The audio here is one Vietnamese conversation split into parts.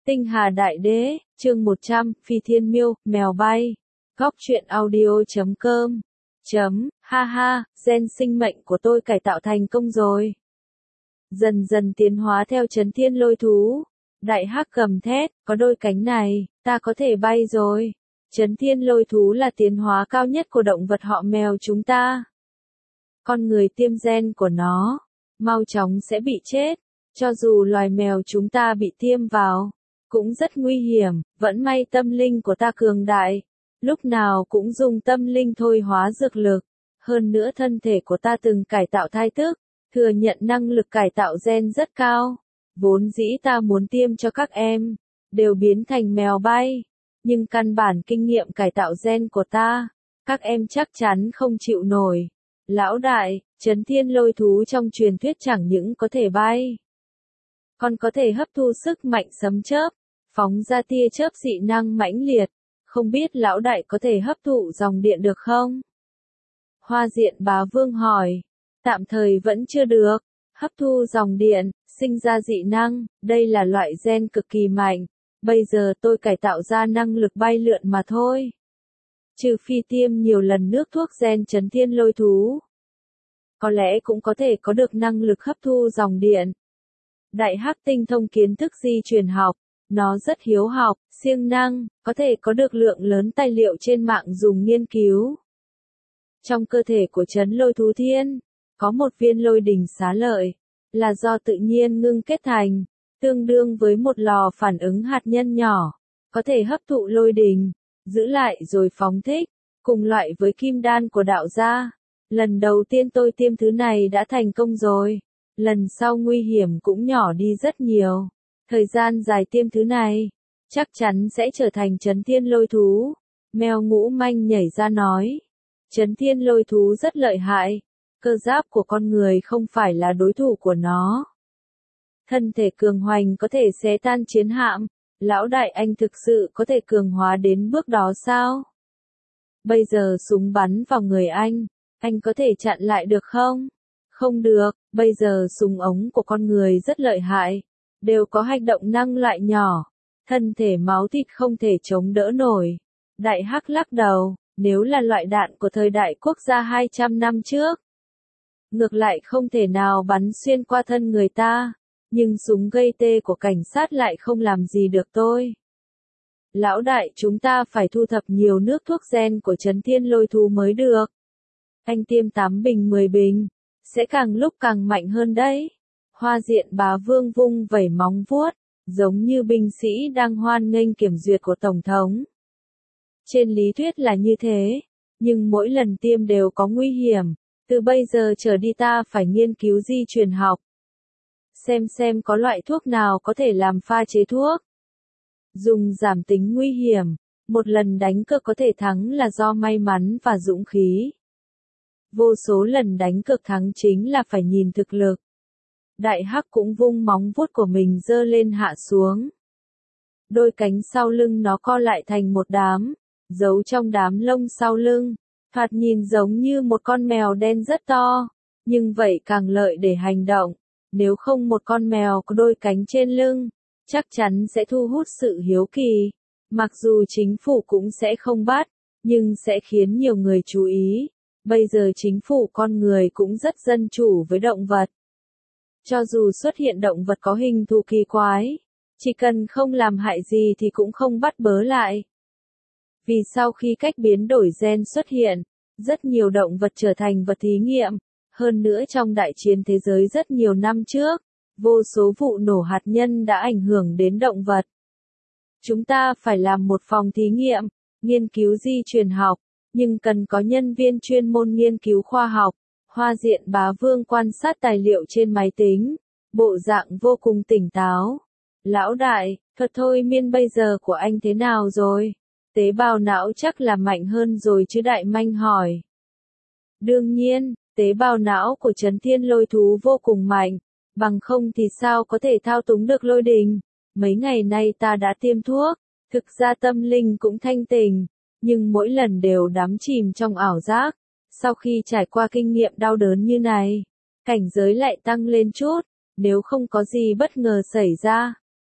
Tinh Hà Đại Đế, chương 100, Phi Thiên Miêu, Mèo Bay. Góc truyện audio.com. Ha ha, gen sinh mệnh của tôi cải tạo thành công rồi. Dần dần tiến hóa theo Chấn Thiên Lôi Thú. Đại Hắc gầm thét, có đôi cánh này, ta có thể bay rồi. Chấn Thiên Lôi Thú là tiến hóa cao nhất của động vật họ mèo chúng ta. Con người tiêm gen của nó, mau chóng sẽ bị chết. Cho dù loài mèo chúng ta bị tiêm vào, cũng rất nguy hiểm, vẫn may tâm linh của ta cường đại. Lúc nào cũng dùng tâm linh thôi hóa dược lực. Hơn nữa thân thể của ta từng cải tạo thai tức, thừa nhận năng lực cải tạo gen rất cao. Vốn dĩ ta muốn tiêm cho các em, đều biến thành mèo bay. Nhưng căn bản kinh nghiệm cải tạo gen của ta, các em chắc chắn không chịu nổi. Lão đại, Chấn Thiên Lôi Thú trong truyền thuyết chẳng những có thể bay, còn có thể hấp thu sức mạnh sấm chớp, phóng ra tia chớp dị năng mãnh liệt. Không biết lão đại có thể hấp thụ dòng điện được không? Hoa Diện Bá Vương hỏi. Tạm thời vẫn chưa được. Hấp thu dòng điện, sinh ra dị năng, đây là loại gen cực kỳ mạnh. Bây giờ tôi cải tạo ra năng lực bay lượn mà thôi. Trừ phi tiêm nhiều lần nước thuốc gen Chấn Thiên Lôi Thú, có lẽ cũng có thể có được năng lực hấp thu dòng điện. Đại Hắc tinh thông kiến thức di truyền học, nó rất hiếu học, siêng năng, có thể có được lượng lớn tài liệu trên mạng dùng nghiên cứu. Trong cơ thể của Chấn Lôi Thú Thiên, có một viên lôi đình xá lợi, là do tự nhiên ngưng kết thành, tương đương với một lò phản ứng hạt nhân nhỏ, có thể hấp thụ lôi đình, giữ lại rồi phóng thích, cùng loại với kim đan của đạo gia. Lần đầu tiên tôi tiêm thứ này đã thành công rồi, lần sau nguy hiểm cũng nhỏ đi rất nhiều. Thời gian dài tiêm thứ này, chắc chắn sẽ trở thành Chấn Thiên Lôi Thú. Mèo Ngũ Manh nhảy ra nói, Chấn Thiên Lôi Thú rất lợi hại, cơ giáp của con người không phải là đối thủ của nó. Thân thể cường hoành có thể xé tan chiến hạm, lão đại anh thực sự có thể cường hóa đến bước đó sao? Bây giờ súng bắn vào người anh có thể chặn lại được không? Không được, bây giờ súng ống của con người rất lợi hại, đều có hành động năng loại nhỏ, thân thể máu thịt không thể chống đỡ nổi. Đại Hắc lắc đầu, nếu là loại đạn của thời đại quốc gia 200 năm trước, ngược lại không thể nào bắn xuyên qua thân người ta, nhưng súng gây tê của cảnh sát lại không làm gì được tôi. Lão đại, chúng ta phải thu thập nhiều nước thuốc gen của Chấn Thiên Lôi Thú mới được. Anh tiêm 8 bình 10 bình, sẽ càng lúc càng mạnh hơn đấy. Hoa Diện Bá Vương vung vẩy móng vuốt, giống như binh sĩ đang hoan nghênh kiểm duyệt của Tổng thống. Trên lý thuyết là như thế, nhưng mỗi lần tiêm đều có nguy hiểm. Từ bây giờ trở đi ta phải nghiên cứu di truyền học. Xem có loại thuốc nào có thể làm pha chế thuốc. Dùng giảm tính nguy hiểm, một lần đánh cược có thể thắng là do may mắn và dũng khí. Vô số lần đánh cược thắng chính là phải nhìn thực lực. Đại Hắc cũng vung móng vuốt của mình giơ lên hạ xuống. Đôi cánh sau lưng nó co lại thành một đám, giấu trong đám lông sau lưng, thoạt nhìn giống như một con mèo đen rất to, nhưng vậy càng lợi để hành động. Nếu không một con mèo có đôi cánh trên lưng, chắc chắn sẽ thu hút sự hiếu kỳ. Mặc dù chính phủ cũng sẽ không bắt, nhưng sẽ khiến nhiều người chú ý. Bây giờ chính phủ con người cũng rất dân chủ với động vật. Cho dù xuất hiện động vật có hình thù kỳ quái, chỉ cần không làm hại gì thì cũng không bắt bớ lại. Vì sau khi cách biến đổi gen xuất hiện, rất nhiều động vật trở thành vật thí nghiệm. Hơn nữa trong đại chiến thế giới rất nhiều năm trước, vô số vụ nổ hạt nhân đã ảnh hưởng đến động vật. Chúng ta phải làm một phòng thí nghiệm, nghiên cứu di truyền học, nhưng cần có nhân viên chuyên môn nghiên cứu khoa học. Hoa Diện Bá Vương quan sát tài liệu trên máy tính, bộ dạng vô cùng tỉnh táo. Lão đại, thuật thôi miên bây giờ của anh thế nào rồi? Tế bào não chắc là mạnh hơn rồi chứ? Đại Manh hỏi. Đương nhiên, tế bào não của Chấn Thiên Lôi Thú vô cùng mạnh, bằng không thì sao có thể thao túng được lôi đình. Mấy ngày nay ta đã tiêm thuốc, thực ra tâm linh cũng thanh tỉnh, nhưng mỗi lần đều đắm chìm trong ảo giác. Sau khi trải qua kinh nghiệm đau đớn như này, cảnh giới lại tăng lên chút, nếu không có gì bất ngờ xảy ra,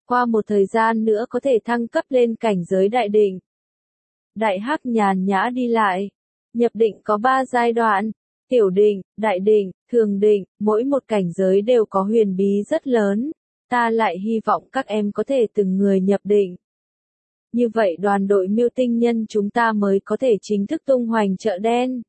Qua một thời gian nữa có thể thăng cấp lên cảnh giới đại định. Đại Hắc nhàn nhã đi lại. Nhập định có 3 giai đoạn. Tiểu định, đại định, thường định, mỗi một cảnh giới đều có huyền bí rất lớn. Ta lại hy vọng các em có thể từng người nhập định. Như vậy đoàn đội Miêu Tinh Nhân chúng ta mới có thể chính thức tung hoành chợ đen.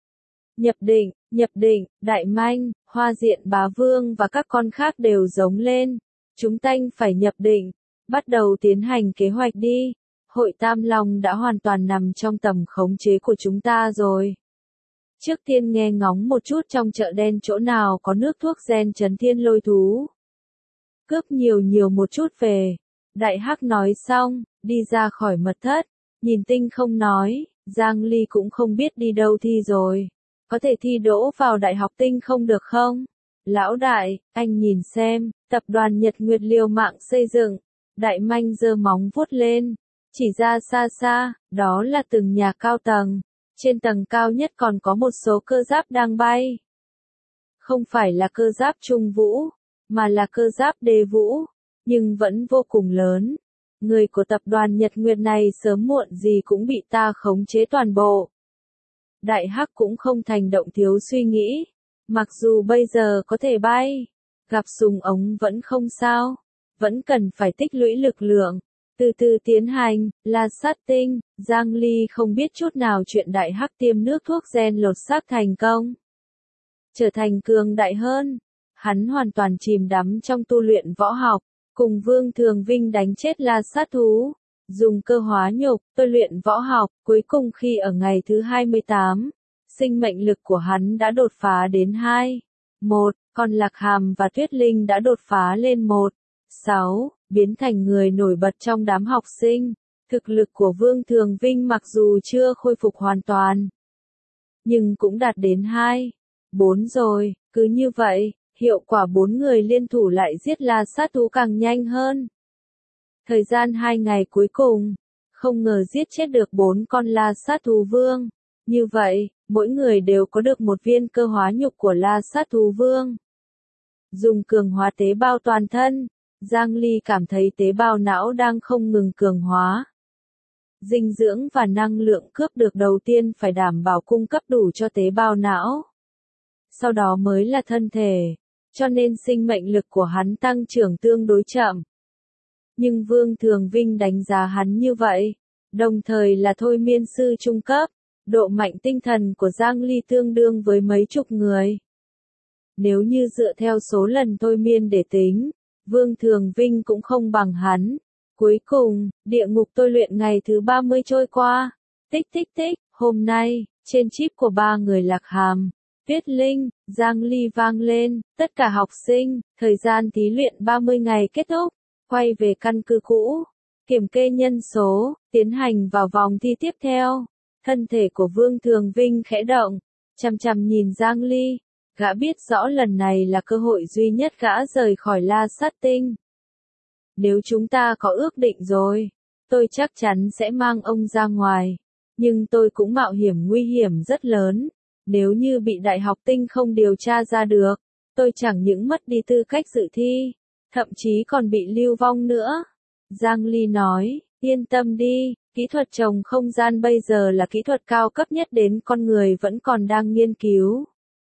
Nhập định, Đại Manh, Hoa Diện Bá Vương và các con khác đều giống lên. Chúng tanh phải nhập định, bắt đầu tiến hành kế hoạch đi. Hội Tam Long đã hoàn toàn nằm trong tầm khống chế của chúng ta rồi. Trước tiên nghe ngóng một chút trong chợ đen chỗ nào có nước thuốc gen trấn thiên lôi thú. Cướp nhiều một chút về. Đại Hắc nói xong, đi ra khỏi mật thất, nhìn Tinh Không nói, Giang Ly cũng không biết đi đâu thi rồi. Có thể thi đỗ vào đại học Tinh Không được không? Lão đại, anh nhìn xem, tập đoàn Nhật Nguyệt liều mạng xây dựng. Đại Manh giơ móng vuốt lên, chỉ ra xa xa, đó là từng nhà cao tầng. Trên tầng cao nhất còn có một số cơ giáp đang bay. Không phải là cơ giáp Trung Vũ, mà là cơ giáp Đế Vũ, nhưng vẫn vô cùng lớn. Người của tập đoàn Nhật Nguyệt này sớm muộn gì cũng bị ta khống chế toàn bộ. Đại Hắc cũng không thành động thiếu suy nghĩ. Mặc dù bây giờ có thể bay, gặp súng ống vẫn không sao, vẫn cần phải tích lũy lực lượng. Từ từ tiến hành, là sát tinh, Giang Ly không biết chút nào chuyện Đại Hắc tiêm nước thuốc gen lột xác thành công. Trở thành cường đại hơn, hắn hoàn toàn chìm đắm trong tu luyện võ học, cùng Vương Thường Vinh đánh chết La sát thú, dùng cơ hóa nhục, tôi luyện võ học, cuối cùng khi ở ngày thứ 28, sinh mệnh lực của hắn đã đột phá đến 2.1, còn Lạc Hàm và Tuyết Linh đã đột phá lên 1.6, biến thành người nổi bật trong đám học sinh. Thực lực của Vương Thường Vinh mặc dù chưa khôi phục hoàn toàn, nhưng cũng đạt đến 2.4 rồi, cứ như vậy, hiệu quả 4 người liên thủ lại giết La sát thú càng nhanh hơn. Thời gian 2 ngày cuối cùng, không ngờ giết chết được 4 con La sát thú vương. Như vậy, mỗi người đều có được một viên cơ hóa nhục của La sát thú vương. Dùng cường hóa tế bào toàn thân, Giang Ly cảm thấy tế bào não đang không ngừng cường hóa. Dinh dưỡng và năng lượng cướp được đầu tiên phải đảm bảo cung cấp đủ cho tế bào não. Sau đó mới là thân thể, cho nên sinh mệnh lực của hắn tăng trưởng tương đối chậm. Nhưng Vương Thường Vinh đánh giá hắn như vậy, đồng thời là thôi miên sư trung cấp, độ mạnh tinh thần của Giang Ly tương đương với mấy chục người. Nếu như dựa theo số lần thôi miên để tính, Vương Thường Vinh cũng không bằng hắn. Cuối cùng, địa ngục tôi luyện ngày thứ 30 trôi qua. Tích tích tích, hôm nay, trên chip của 3 người Lạc Hàm, Tuyết Linh, Giang Ly vang lên, tất cả học sinh, thời gian thí luyện 30 ngày kết thúc, quay về căn cứ cũ, kiểm kê nhân số, tiến hành vào vòng thi tiếp theo. Thân thể của Vương Thường Vinh khẽ động, chằm chằm nhìn Giang Ly, gã biết rõ lần này là cơ hội duy nhất gã rời khỏi La Sát Tinh. Nếu chúng ta có ước định rồi, tôi chắc chắn sẽ mang ông ra ngoài, nhưng tôi cũng mạo hiểm nguy hiểm rất lớn. Nếu như bị Đại học Tinh không điều tra ra được, tôi chẳng những mất đi tư cách dự thi, thậm chí còn bị lưu vong nữa. Giang Ly nói, yên tâm đi, kỹ thuật trồng không gian bây giờ là kỹ thuật cao cấp nhất đến con người vẫn còn đang nghiên cứu.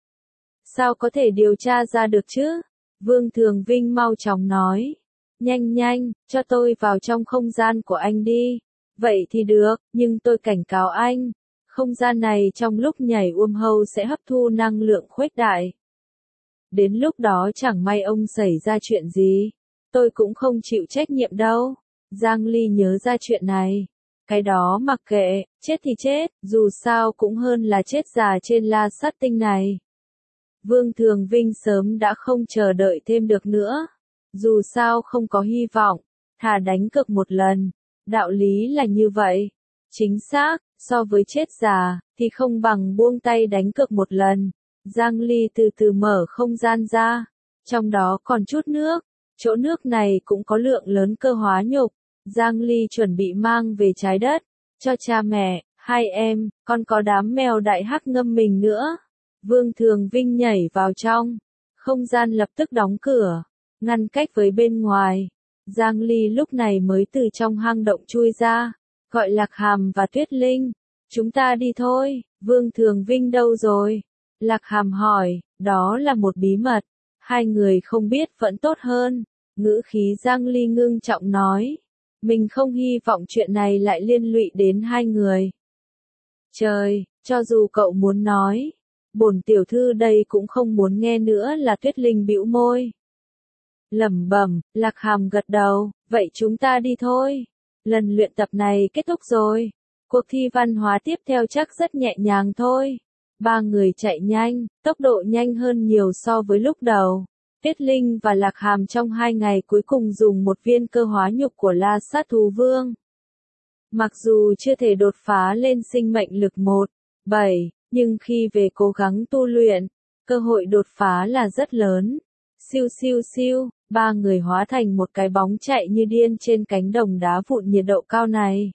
Sao có thể điều tra ra được chứ? Vương Thường Vinh mau chóng nói. Nhanh, cho tôi vào trong không gian của anh đi. Vậy thì được, nhưng tôi cảnh cáo anh. Không gian này trong lúc nhảy hâu sẽ hấp thu năng lượng khuếch đại. Đến lúc đó chẳng may ông xảy ra chuyện gì, tôi cũng không chịu trách nhiệm đâu. Giang Ly nhớ ra chuyện này. Cái đó mặc kệ, chết thì chết, dù sao cũng hơn là chết già trên La Sát Tinh này. Vương Thường Vinh sớm đã không chờ đợi thêm được nữa. Dù sao không có hy vọng, thà đánh cược một lần. Đạo lý là như vậy. Chính xác, so với chết già, thì không bằng buông tay đánh cược một lần. Giang Ly từ từ mở không gian ra. Trong đó còn chút nước. Chỗ nước này cũng có lượng lớn cơ hóa nhục. Giang Ly chuẩn bị mang về trái đất. Cho cha mẹ, hai em, còn có đám mèo Đại Hắc ngâm mình nữa. Vương Thường Vinh nhảy vào trong. Không gian lập tức đóng cửa, ngăn cách với bên ngoài. Giang Ly lúc này mới từ trong hang động chui ra, gọi Lạc Hàm và Tuyết Linh. Chúng ta đi thôi, Vương Thường Vinh đâu rồi? Lạc Hàm hỏi, đó là một bí mật, hai người không biết vẫn tốt hơn. Ngữ khí Giang Ly ngưng trọng nói, mình không hy vọng chuyện này lại liên lụy đến hai người. Trời, cho dù cậu muốn nói, bổn tiểu thư đây cũng không muốn nghe nữa là Tuyết Linh bĩu môi. Lẩm bẩm, Lạc Hàm gật đầu, vậy chúng ta đi thôi. Lần luyện tập này kết thúc rồi. Cuộc thi văn hóa tiếp theo chắc rất nhẹ nhàng thôi. Ba người chạy nhanh, tốc độ nhanh hơn nhiều so với lúc đầu. Tuyết Linh và Lạc Hàm trong 2 ngày cuối cùng dùng một viên cơ hóa nhục của La Sát Thú Vương. Mặc dù chưa thể đột phá lên sinh mệnh lực 1/7, nhưng khi về cố gắng tu luyện, cơ hội đột phá là rất lớn. Siêu siêu siêu, ba người hóa thành một cái bóng chạy như điên trên cánh đồng đá vụn nhiệt độ cao này.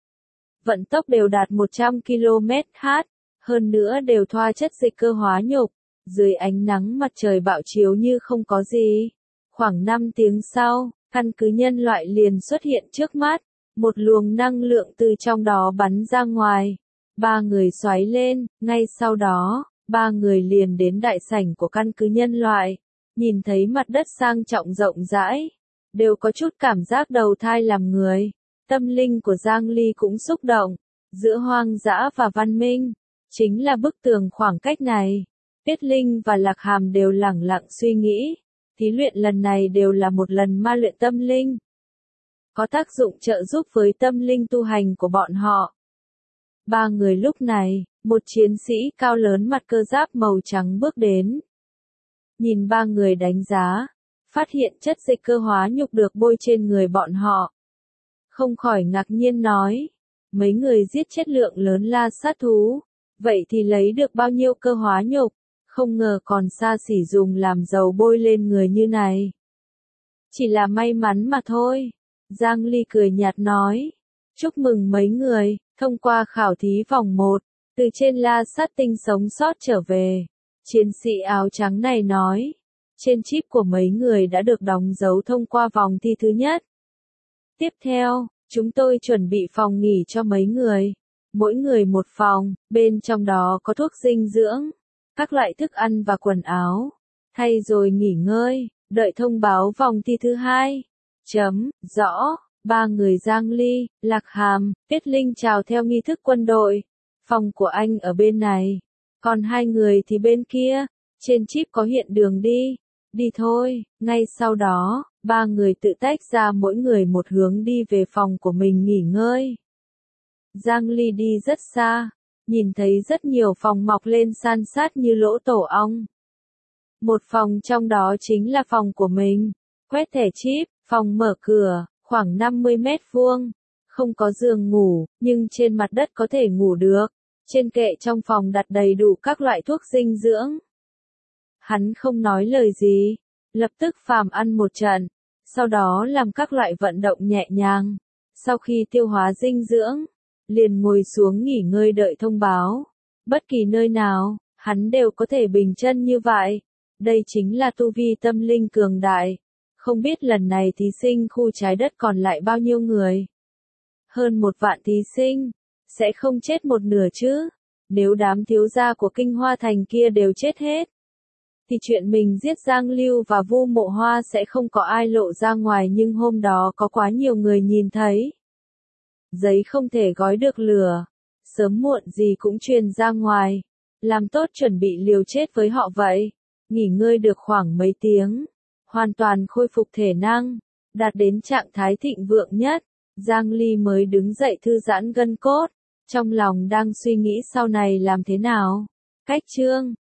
Vận tốc đều đạt 100 km/h, hơn nữa đều thoa chất dịch cơ hóa nhục, dưới ánh nắng mặt trời bạo chiếu như không có gì. Khoảng 5 tiếng sau, căn cứ nhân loại liền xuất hiện trước mắt, một luồng năng lượng từ trong đó bắn ra ngoài. Ba người xoáy lên, ngay sau đó, ba người liền đến đại sảnh của căn cứ nhân loại. Nhìn thấy mặt đất sang trọng rộng rãi, đều có chút cảm giác đầu thai làm người. Tâm linh của Giang Ly cũng xúc động, giữa hoang dã và văn minh, chính là bức tường khoảng cách này. Tuyết Linh và Lạc Hàm đều lẳng lặng suy nghĩ, thí luyện lần này đều là một lần ma luyện tâm linh. Có tác dụng trợ giúp với tâm linh tu hành của bọn họ. Ba người lúc này, một chiến sĩ cao lớn mặc cơ giáp màu trắng bước đến. Nhìn ba người đánh giá, phát hiện chất dịch cơ hóa nhục được bôi trên người bọn họ. Không khỏi ngạc nhiên nói, mấy người giết chết lượng lớn La Sát thú, vậy thì lấy được bao nhiêu cơ hóa nhục, không ngờ còn xa xỉ dùng làm dầu bôi lên người như này. Chỉ là may mắn mà thôi, Giang Ly cười nhạt nói, chúc mừng mấy người, thông qua khảo thí vòng 1, từ trên La Sát tinh sống sót trở về. Chiến sĩ áo trắng này nói, trên chip của mấy người đã được đóng dấu thông qua vòng thi thứ nhất. Tiếp theo, chúng tôi chuẩn bị phòng nghỉ cho mấy người. Mỗi người một phòng, bên trong đó có thuốc dinh dưỡng, các loại thức ăn và quần áo. Thay rồi nghỉ ngơi, đợi thông báo vòng thi thứ 2. Rõ, ba người Giang Ly, Lạc Hàm, Tuyết Linh chào theo nghi thức quân đội. Phòng của anh ở bên này. Còn hai người thì bên kia, trên chip có hiện đường đi. Đi thôi, ngay sau đó, ba người tự tách ra mỗi người một hướng đi về phòng của mình nghỉ ngơi. Giang Ly đi rất xa, nhìn thấy rất nhiều phòng mọc lên san sát như lỗ tổ ong. Một phòng trong đó chính là phòng của mình. Quét thẻ chip, phòng mở cửa, khoảng 50 mét vuông. Không có giường ngủ, nhưng trên mặt đất có thể ngủ được. Trên kệ trong phòng đặt đầy đủ các loại thuốc dinh dưỡng. Hắn không nói lời gì, lập tức phàm ăn một trận, sau đó làm các loại vận động nhẹ nhàng. Sau khi tiêu hóa dinh dưỡng, liền ngồi xuống nghỉ ngơi đợi thông báo. Bất kỳ nơi nào, hắn đều có thể bình chân như vậy. Đây chính là tu vi tâm linh cường đại. Không biết lần này thí sinh khu trái đất còn lại bao nhiêu người? Hơn 1 vạn thí sinh. Sẽ không chết một nửa chứ? Nếu đám thiếu gia của Kinh Hoa Thành kia đều chết hết, thì chuyện mình giết Giang Lưu và Vu Mộ Hoa sẽ không có ai lộ ra ngoài, nhưng hôm đó có quá nhiều người nhìn thấy. Giấy không thể gói được lửa, sớm muộn gì cũng truyền ra ngoài. Làm tốt chuẩn bị liều chết với họ vậy. Nghỉ ngơi được khoảng mấy tiếng, hoàn toàn khôi phục thể năng, đạt đến trạng thái thịnh vượng nhất. Giang Ly mới đứng dậy thư giãn gân cốt, trong lòng đang suy nghĩ sau này làm thế nào. Cách chương